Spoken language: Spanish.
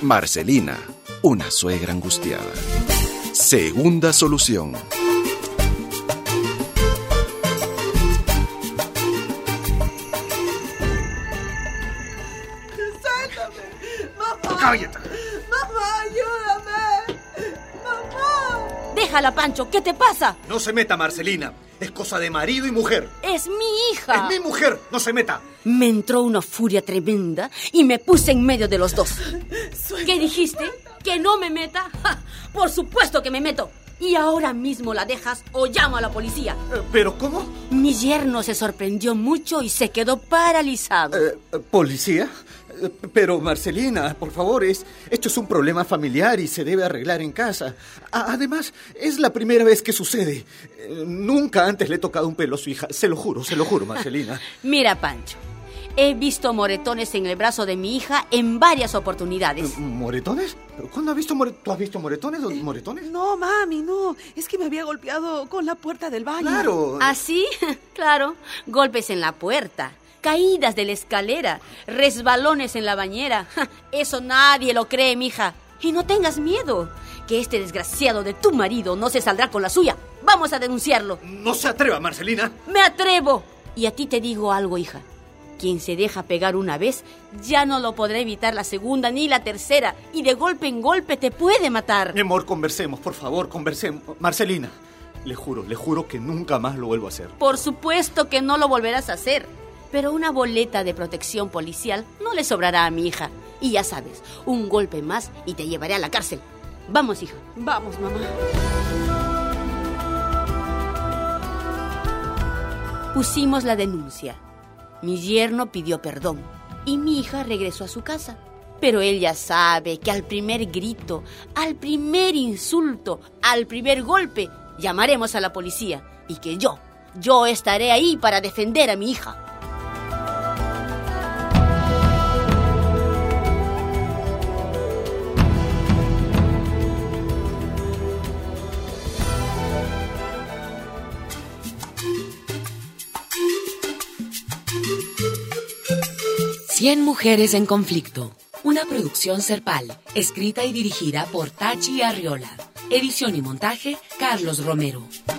Marcelina, una suegra angustiada. Segunda solución. ¡Suéltame! ¡Mamá! ¡Cállate! ¡Mamá, ayúdame! ¡Mamá! Déjala, Pancho, ¿qué te pasa? No se meta, Marcelina. Es cosa de marido y mujer. Es mi hija. Es mi mujer. No se meta. Me entró una furia tremenda y me puse en medio de los dos. ¿Qué dijiste? ¿Que no me meta? ¡Ja! Por supuesto que me meto. Y ahora mismo la dejas o llamo a la policía. ¿Pero cómo? Mi yerno se sorprendió mucho y se quedó paralizado. ¿Policía? Pero, Marcelina, por favor, esto es un problema familiar y se debe arreglar en casa. Además, es la primera vez que sucede. Nunca antes le he tocado un pelo a su hija. Se lo juro, Marcelina. Mira, Pancho, he visto moretones en el brazo de mi hija en varias oportunidades. ¿Moretones? ¿Pero cuándo has visto moretones? ¿Tú has visto moretones? ¿Moretones? No, mami, no. Es que me había golpeado con la puerta del baño. Claro. ¿Ah, sí? Claro. Golpes en la puerta, caídas de la escalera, resbalones en la bañera. Eso nadie lo cree, mija. Y no tengas miedo, que este desgraciado de tu marido no se saldrá con la suya. Vamos a denunciarlo. No se atreva, Marcelina. ¡Me atrevo! Y a ti te digo algo, hija. Quien se deja pegar una vez, ya no lo podrá evitar la segunda ni la tercera. Y de golpe en golpe te puede matar. Mi amor, conversemos, por favor, conversemos. Marcelina, le juro que nunca más lo vuelvo a hacer. Por supuesto que no lo volverás a hacer. Pero una boleta de protección policial no le sobrará a mi hija. Y ya sabes, un golpe más y te llevaré a la cárcel. Vamos, hija. Vamos, mamá. Pusimos la denuncia. Mi yerno pidió perdón y mi hija regresó a su casa. Pero él ya sabe que al primer grito, al primer insulto, al primer golpe, llamaremos a la policía y que yo estaré ahí para defender a mi hija. Cien mujeres en conflicto. Una producción Serpal, escrita y dirigida por Tachi Arriola. Edición y montaje, Carlos Romero.